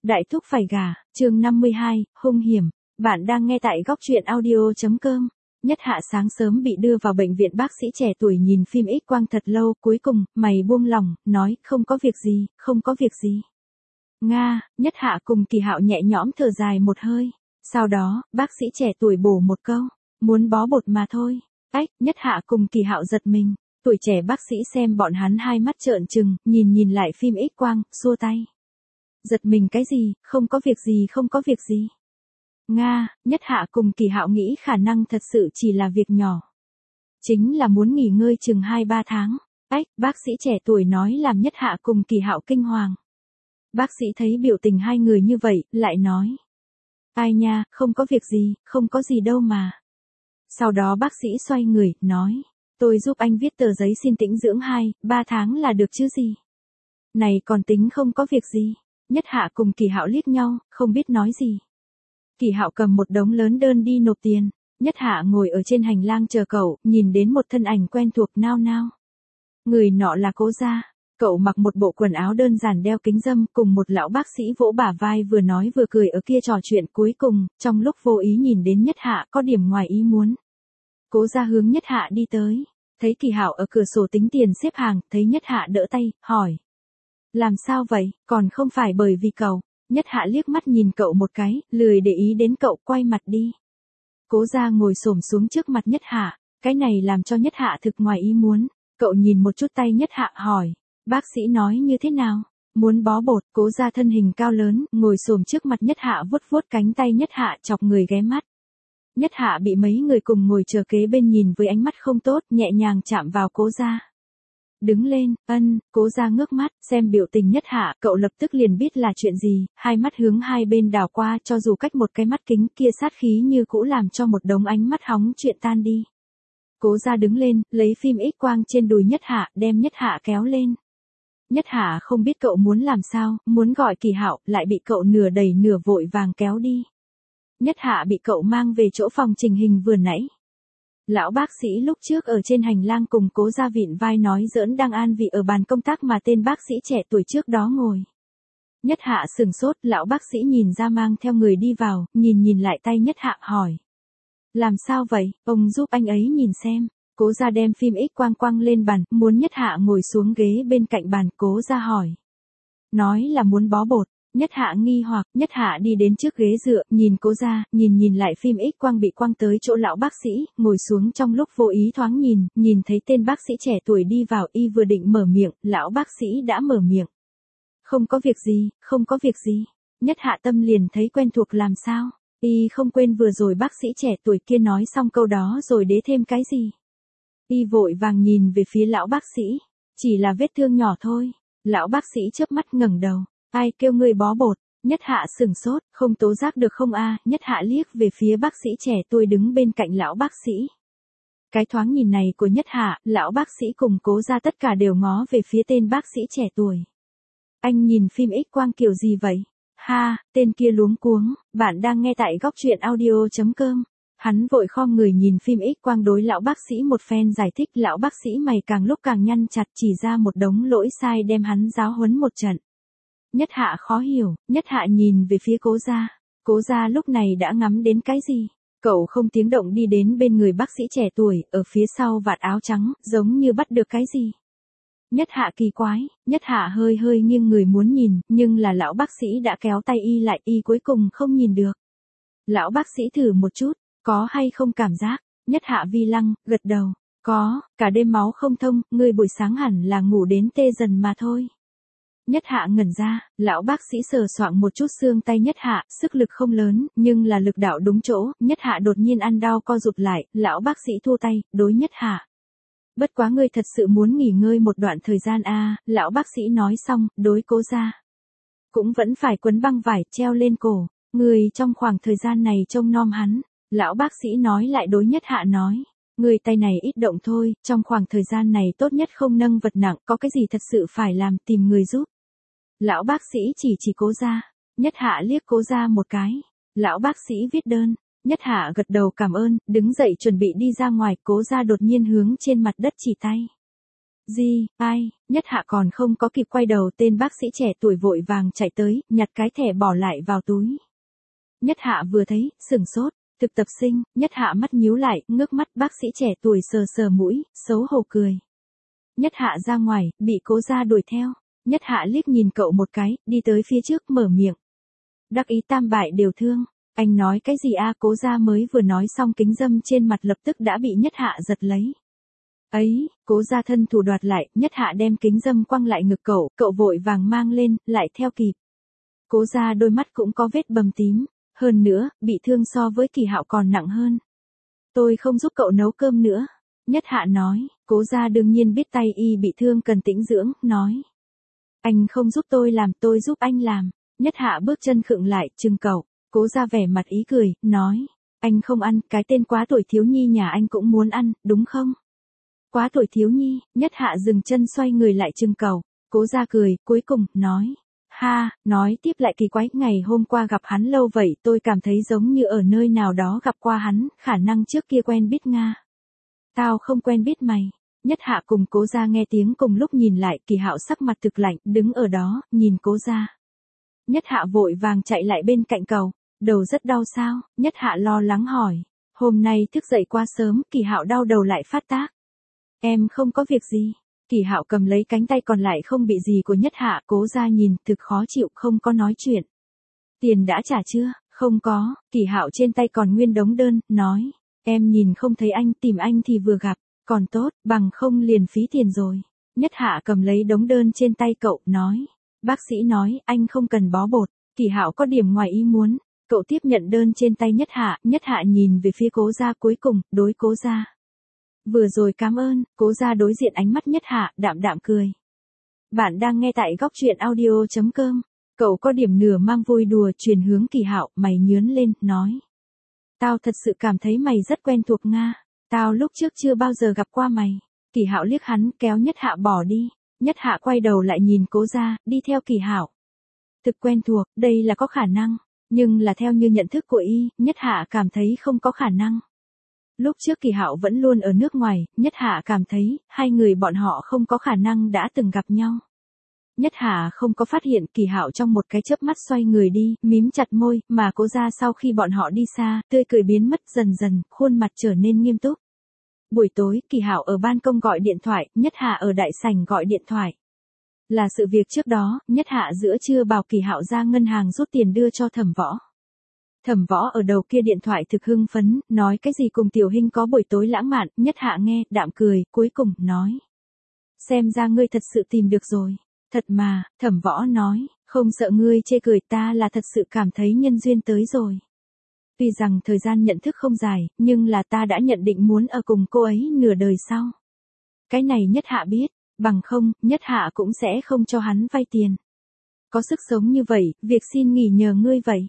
Đại thúc phải gả, chương 52, hung hiểm. Bạn đang nghe tại góc truyện audio.com. Nhất Hạ sáng sớm bị đưa vào bệnh viện, bác sĩ trẻ tuổi nhìn phim X quang thật lâu, cuối cùng, mày buông lỏng, nói, không có việc gì, không có việc gì. Nga, Nhất Hạ cùng Kỳ Hạo nhẹ nhõm thở dài một hơi. Sau đó, bác sĩ trẻ tuổi bổ một câu, muốn bó bột mà thôi. Ách, Nhất Hạ cùng Kỳ Hạo giật mình. Tuổi trẻ bác sĩ xem bọn hắn hai mắt trợn trừng, nhìn lại phim X quang, xua tay. Giật mình cái gì, không có việc gì, không có việc gì. Nga, Nhất Hạ cùng Kỳ Hạo nghĩ khả năng thật sự chỉ là việc nhỏ. Chính là muốn nghỉ ngơi chừng 2-3 tháng. Ách, bác sĩ trẻ tuổi nói làm Nhất Hạ cùng Kỳ Hạo kinh hoàng. Bác sĩ thấy biểu tình hai người như vậy, lại nói. Ai nha, không có việc gì, không có gì đâu mà. Sau đó bác sĩ xoay người, nói. Tôi giúp anh viết tờ giấy xin tĩnh dưỡng 2-3 tháng là được chứ gì. Này còn tính không có việc gì. Nhất Hạ cùng Kỳ Hạo liếc nhau, không biết nói gì. Kỳ Hạo cầm một đống lớn đơn đi nộp tiền. Nhất Hạ ngồi ở trên hành lang chờ cậu, nhìn đến một thân ảnh quen thuộc nao nao. Người nọ là Cố Gia. Cậu mặc một bộ quần áo đơn giản, đeo kính râm, cùng một lão bác sĩ vỗ bả vai, vừa nói vừa cười ở kia trò chuyện. Cuối cùng, trong lúc vô ý nhìn đến Nhất Hạ, có điểm ngoài ý muốn. Cố Gia hướng Nhất Hạ đi tới. Thấy Kỳ Hạo ở cửa sổ tính tiền xếp hàng, thấy Nhất Hạ đỡ tay, hỏi. Làm sao vậy, còn không phải bởi vì cậu. Nhất Hạ liếc mắt nhìn cậu một cái, lười để ý đến cậu, quay mặt đi. Cố Gia ngồi xổm xuống trước mặt Nhất Hạ, cái này làm cho Nhất Hạ thực ngoài ý muốn. Cậu nhìn một chút tay Nhất Hạ hỏi, bác sĩ nói như thế nào? Muốn bó bột. Cố Gia thân hình cao lớn, ngồi xổm trước mặt Nhất Hạ, vuốt vuốt cánh tay Nhất Hạ, chọc người ghé mắt. Nhất Hạ bị mấy người cùng ngồi chờ kế bên nhìn với ánh mắt không tốt, nhẹ nhàng chạm vào Cố Gia. Đứng lên, Cố Gia ngước mắt, xem biểu tình Nhất Hạ, cậu lập tức liền biết là chuyện gì, hai mắt hướng hai bên đảo qua, cho dù cách một cái mắt kính, kia sát khí như cũ làm cho một đống ánh mắt hóng chuyện tan đi. Cố Gia đứng lên, lấy phim X quang trên đùi Nhất Hạ, đem Nhất Hạ kéo lên. Nhất Hạ không biết cậu muốn làm sao, muốn gọi Kỳ Hạo, lại bị cậu nửa đẩy nửa vội vàng kéo đi. Nhất Hạ bị cậu mang về chỗ phòng trình hình vừa nãy. Lão bác sĩ lúc trước ở trên hành lang cùng Cố Gia vịn vai nói giỡn đang an vị ở bàn công tác mà tên bác sĩ trẻ tuổi trước đó ngồi. Nhất Hạ sừng sốt, lão bác sĩ nhìn ra mang theo người đi vào, nhìn lại tay Nhất Hạ hỏi. Làm sao vậy, ông giúp anh ấy nhìn xem. Cố Gia đem phim X quang quang lên bàn, muốn Nhất Hạ ngồi xuống ghế bên cạnh bàn. Cố Gia hỏi. Nói là muốn bó bột. Nhất Hạ nghi hoặc, Nhất Hạ đi đến trước ghế dựa, nhìn Cố Gia, nhìn lại phim X quang bị quang tới chỗ lão bác sĩ, ngồi xuống, trong lúc vô ý thoáng nhìn thấy tên bác sĩ trẻ tuổi đi vào, y vừa định mở miệng, lão bác sĩ đã mở miệng. Không có việc gì, không có việc gì. Nhất Hạ tâm liền thấy quen thuộc làm sao, y không quên vừa rồi bác sĩ trẻ tuổi kia nói xong câu đó rồi đế thêm cái gì. Y vội vàng nhìn về phía lão bác sĩ, chỉ là vết thương nhỏ thôi. Lão bác sĩ chớp mắt ngẩng đầu. Ai kêu ngươi bó bột? Nhất Hạ sừng sốt, không tố giác được không a? Nhất Hạ liếc về phía bác sĩ trẻ tuổi đứng bên cạnh lão bác sĩ. Cái thoáng nhìn này của Nhất Hạ, lão bác sĩ cùng Cố Gia tất cả đều ngó về phía tên bác sĩ trẻ tuổi. Anh nhìn phim X quang kiểu gì vậy? Ha, tên kia luống cuống, bạn đang nghe tại góc truyện audio.com. Hắn vội khom người nhìn phim X quang, đối lão bác sĩ một phen giải thích, lão bác sĩ mày càng lúc càng nhăn chặt, chỉ ra một đống lỗi sai đem hắn giáo huấn một trận. Nhất Hạ khó hiểu, Nhất Hạ nhìn về phía Cố Gia. Cố Gia lúc này đã ngắm đến cái gì? Cậu không tiếng động đi đến bên người bác sĩ trẻ tuổi, ở phía sau vạt áo trắng, giống như bắt được cái gì. Nhất Hạ kỳ quái, Nhất Hạ hơi nghiêng người muốn nhìn, nhưng là lão bác sĩ đã kéo tay y lại, y cuối cùng không nhìn được. Lão bác sĩ thử một chút, có hay không cảm giác? Nhất Hạ vi lăng, gật đầu. Có, cả đêm máu không thông, ngươi buổi sáng hẳn là ngủ đến tê dần mà thôi. Nhất Hạ ngẩn ra, lão bác sĩ sờ soạng một chút xương tay Nhất Hạ, sức lực không lớn, nhưng là lực đạo đúng chỗ. Nhất Hạ đột nhiên ăn đau co rụt lại, lão bác sĩ thua tay, đối Nhất Hạ. Bất quá ngươi thật sự muốn nghỉ ngơi một đoạn thời gian a? Lão bác sĩ nói xong, đối Cố Gia. Cũng vẫn phải quấn băng vải treo lên cổ, người trong khoảng thời gian này trông nom hắn. Lão bác sĩ nói lại đối Nhất Hạ nói. Người tay này ít động thôi, trong khoảng thời gian này tốt nhất không nâng vật nặng, có cái gì thật sự phải làm, tìm người giúp. Lão bác sĩ chỉ Cố Gia. Nhất Hạ liếc Cố Gia một cái. Lão bác sĩ viết đơn. Nhất Hạ gật đầu cảm ơn, đứng dậy chuẩn bị đi ra ngoài. Cố Gia đột nhiên hướng trên mặt đất chỉ tay. Gì, ai, Nhất Hạ còn không có kịp quay đầu, tên bác sĩ trẻ tuổi vội vàng chạy tới, nhặt cái thẻ bỏ lại vào túi. Nhất Hạ vừa thấy, sửng sốt, thực tập sinh. Nhất Hạ mắt nhíu lại, ngước mắt, bác sĩ trẻ tuổi sờ sờ mũi, xấu hổ cười. Nhất Hạ ra ngoài, bị Cố Gia đuổi theo. Nhất Hạ liếc nhìn cậu một cái, đi tới phía trước mở miệng. Đắc ý tam bại đều thương. Anh nói cái gì a? Cố Gia mới vừa nói xong, kính dâm trên mặt lập tức đã bị Nhất Hạ giật lấy. Ấy, Cố Gia thân thủ đoạt lại, Nhất Hạ đem kính dâm quăng lại ngực cậu vội vàng mang lên, lại theo kịp. Cố Gia đôi mắt cũng có vết bầm tím, hơn nữa, bị thương so với Kỳ Hạo còn nặng hơn. Tôi không giúp cậu nấu cơm nữa. Nhất Hạ nói. Cố Gia đương nhiên biết tay y bị thương cần tĩnh dưỡng, nói. Anh không giúp tôi làm, tôi giúp anh làm. Nhất Hạ bước chân khựng lại, trừng cậu. Cố Gia vẻ mặt ý cười, nói. Anh không ăn, cái tên quá tuổi thiếu nhi nhà anh cũng muốn ăn, đúng không? Quá tuổi thiếu nhi. Nhất Hạ dừng chân xoay người lại trừng cậu. Cố Gia cười, cuối cùng, nói. Ha, nói tiếp lại kỳ quái, ngày hôm qua gặp hắn lâu vậy, tôi cảm thấy giống như ở nơi nào đó gặp qua hắn, khả năng trước kia quen biết Nga. Tao không quen biết mày. Nhất Hạ cùng Cố Gia nghe tiếng cùng lúc nhìn lại, Kỳ Hạo sắc mặt thực lạnh, đứng ở đó, nhìn Cố Gia. Nhất Hạ vội vàng chạy lại bên cạnh cậu. Đầu rất đau sao? Nhất Hạ lo lắng hỏi. Hôm nay thức dậy quá sớm, Kỳ Hạo đau đầu lại phát tác. Em không có việc gì. Kỳ Hạo cầm lấy cánh tay còn lại không bị gì của Nhất Hạ. Cố Gia nhìn, thực khó chịu, không có nói chuyện. Tiền đã trả chưa? Không có. Kỳ Hạo trên tay còn nguyên đống đơn, nói. Em nhìn không thấy anh, tìm anh thì vừa gặp. Còn tốt, bằng không liền phí tiền rồi. Nhất Hạ cầm lấy đống đơn trên tay cậu, nói. Bác sĩ nói, anh không cần bó bột. Kỳ Hạo có điểm ngoài ý muốn. Cậu tiếp nhận đơn trên tay Nhất Hạ nhìn về phía Cố Gia, cuối cùng, đối Cố Gia. Vừa rồi cảm ơn. Cố Gia đối diện ánh mắt Nhất Hạ, đạm đạm cười. Bạn đang nghe tại góc truyện audio.com. Cậu có điểm nửa mang vui đùa truyền hướng Kỳ Hạo, mày nhướn lên, nói. Tao thật sự cảm thấy mày rất quen thuộc Nga. Tao lúc trước chưa bao giờ gặp qua mày. Kỳ Hạo liếc hắn, kéo Nhất Hạ bỏ đi. Nhất Hạ quay đầu lại nhìn Cố Gia, đi theo Kỳ Hạo. Thực quen thuộc, đây là có khả năng. Nhưng là theo như nhận thức của y, Nhất Hạ cảm thấy không có khả năng. Lúc trước Kỳ Hạo vẫn luôn ở nước ngoài, Nhất Hạ cảm thấy, hai người bọn họ không có khả năng đã từng gặp nhau. Nhất Hạ không có phát hiện Kỳ Hạo trong một cái chớp mắt xoay người đi, mím chặt môi, mà Cố Gia sau khi bọn họ đi xa, tươi cười biến mất dần dần, khuôn mặt trở nên nghiêm túc. Buổi tối, Kỳ Hạo ở ban công gọi điện thoại, Nhất Hạ ở đại sảnh gọi điện thoại. Là sự việc trước đó, Nhất Hạ giữa trưa bảo Kỳ Hạo ra ngân hàng rút tiền đưa cho Thẩm Võ. Thẩm Võ ở đầu kia điện thoại thực hưng phấn, nói cái gì cùng Tiểu Hinh có buổi tối lãng mạn, Nhất Hạ nghe, đạm cười, cuối cùng, nói. Xem ra ngươi thật sự tìm được rồi. Thật mà, Thẩm Võ nói, không sợ ngươi chê cười, ta là thật sự cảm thấy nhân duyên tới rồi. Tuy rằng thời gian nhận thức không dài, nhưng là ta đã nhận định muốn ở cùng cô ấy nửa đời sau. Cái này Nhất Hạ biết, bằng không, Nhất Hạ cũng sẽ không cho hắn vay tiền. Có sức sống như vậy, việc xin nghỉ nhờ ngươi vậy.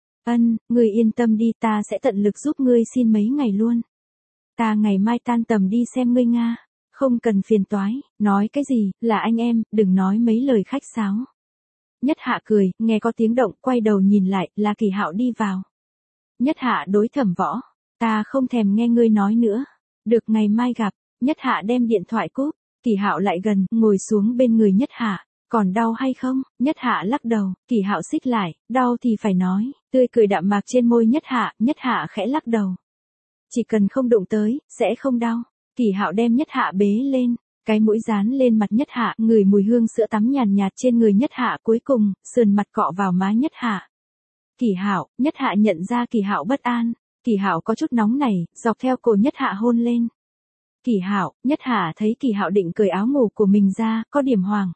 Ngươi yên tâm đi, ta sẽ tận lực giúp ngươi xin mấy ngày luôn. Ta ngày mai tan tầm đi xem ngươi Nga. Không cần phiền toái, nói cái gì, là anh em, đừng nói mấy lời khách sáo. Nhất Hạ cười, nghe có tiếng động, quay đầu nhìn lại, là Kỳ Hạo đi vào. Nhất Hạ đối Thẩm Võ, ta không thèm nghe ngươi nói nữa. Được, ngày mai gặp. Nhất Hạ đem điện thoại cúp, Kỳ Hạo lại gần, ngồi xuống bên người Nhất Hạ. Còn đau hay không? Nhất Hạ lắc đầu, Kỳ Hạo xích lại, đau thì phải nói, tươi cười đạm mạc trên môi Nhất Hạ khẽ lắc đầu. Chỉ cần không đụng tới, sẽ không đau. Kỳ Hạo đem Nhất Hạ bế lên, cái mũi dán lên mặt Nhất Hạ, ngửi mùi hương sữa tắm nhàn nhạt trên người Nhất Hạ, cuối cùng, sườn mặt cọ vào má Nhất Hạ. Kỳ Hạo, Nhất Hạ nhận ra Kỳ Hạo bất an, Kỳ Hạo có chút nóng nảy, dọc theo cổ Nhất Hạ hôn lên. Kỳ Hạo, Nhất Hạ thấy Kỳ Hạo định cởi áo ngủ của mình ra, có điểm hoảng.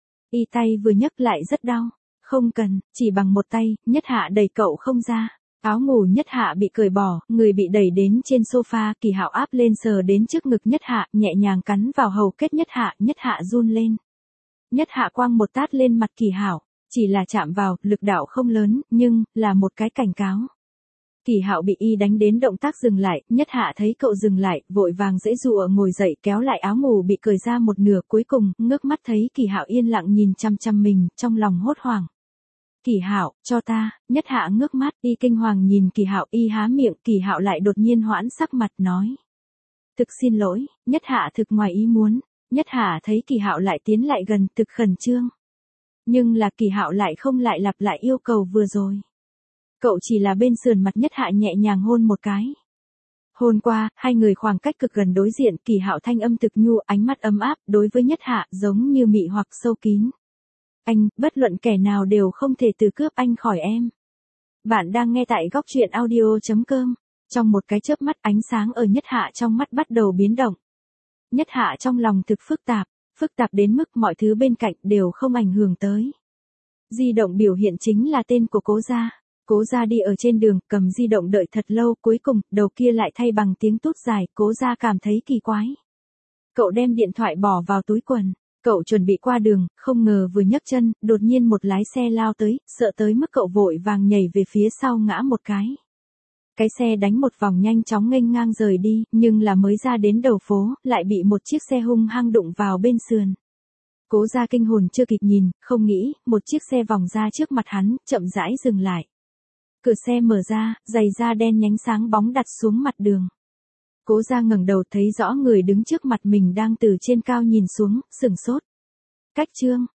Y tay vừa nhấc lại rất đau. Không cần, chỉ bằng một tay, Nhất Hạ đẩy cậu không ra. Áo ngủ Nhất Hạ bị cởi bỏ, người bị đẩy đến trên sofa, Kỳ Hạo áp lên sờ đến trước ngực Nhất Hạ, nhẹ nhàng cắn vào hầu kết Nhất Hạ run lên. Nhất Hạ quăng một tát lên mặt Kỳ Hạo, chỉ là chạm vào, lực đạo không lớn, nhưng, là một cái cảnh cáo. Kỳ Hạo bị y đánh đến động tác dừng lại, Nhất Hạ thấy cậu dừng lại, vội vàng giãy giụa ngồi dậy kéo lại áo ngủ bị cởi ra một nửa, cuối cùng, ngước mắt thấy Kỳ Hạo yên lặng nhìn chăm chăm mình, trong lòng hốt hoảng. Kỳ Hạo, cho ta. Nhất Hạ ngước mắt, y kinh hoàng nhìn Kỳ Hạo, y há miệng, Kỳ Hạo lại đột nhiên hoãn sắc mặt nói. Thực xin lỗi. Nhất Hạ thực ngoài ý muốn. Nhất Hạ thấy Kỳ Hạo lại tiến lại gần, thực khẩn trương. Nhưng là Kỳ Hạo lại không lại lặp lại yêu cầu vừa rồi. Cậu chỉ là bên sườn mặt Nhất Hạ nhẹ nhàng hôn một cái. Hôn qua, hai người khoảng cách cực gần đối diện, Kỳ Hạo thanh âm thực nhu, ánh mắt ấm áp, đối với Nhất Hạ giống như mị hoặc sâu kín. Anh, bất luận kẻ nào đều không thể từ cướp anh khỏi em. Bạn đang nghe tại góc truyện audio.com. Trong một cái chớp mắt, ánh sáng ở Nhất Hạ trong mắt bắt đầu biến động. Nhất Hạ trong lòng thực phức tạp đến mức mọi thứ bên cạnh đều không ảnh hưởng tới. Di động biểu hiện chính là tên của Cố Gia. Cố Gia đi ở trên đường, cầm di động đợi thật lâu, cuối cùng, đầu kia lại thay bằng tiếng tút dài, Cố Gia cảm thấy kỳ quái. Cậu đem điện thoại bỏ vào túi quần. Cậu chuẩn bị qua đường, không ngờ vừa nhấc chân, đột nhiên một lái xe lao tới, sợ tới mức cậu vội vàng nhảy về phía sau ngã một cái. Cái xe đánh một vòng nhanh chóng nghênh ngang rời đi, nhưng là mới ra đến đầu phố, lại bị một chiếc xe hung hăng đụng vào bên sườn. Cố Gia kinh hồn chưa kịp nhìn, không nghĩ, một chiếc xe vòng ra trước mặt hắn, chậm rãi dừng lại. Cửa xe mở ra, giày da đen nhánh sáng bóng đặt xuống mặt đường. Cố Gia ngẩng đầu thấy rõ người đứng trước mặt mình đang từ trên cao nhìn xuống, sửng sốt. Cách Trương,